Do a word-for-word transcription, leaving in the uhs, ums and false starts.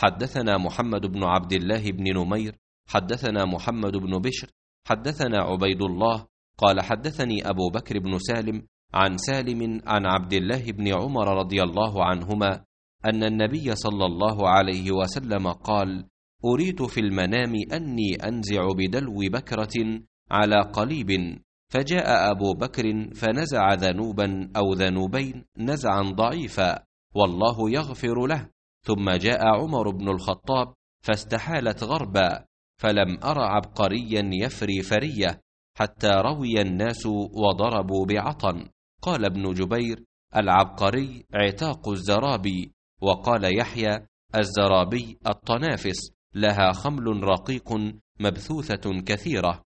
حدثنا محمد بن عبد الله بن نمير حدثنا محمد بن بشر حدثنا عبيد الله قال حدثني أبو بكر بن سالم عن سالم عن عبد الله بن عمر رضي الله عنهما أن النبي صلى الله عليه وسلم قال: أريت في المنام أني أنزع بدلو بكرة على قليب، فجاء أبو بكر فنزع ذنوبا أو ذنوبين نزعا ضعيفا والله يغفر له، ثم جاء عمر بن الخطاب فاستحالت غربا، فلم أر عبقريا يفري فرية حتى روي الناس وضربوا بعطن. قال ابن جبير: العبقري عتاق الزرابي. وقال يحيى: الزرابي الطنافس، لها خمل رقيق مبثوثة كثيرة.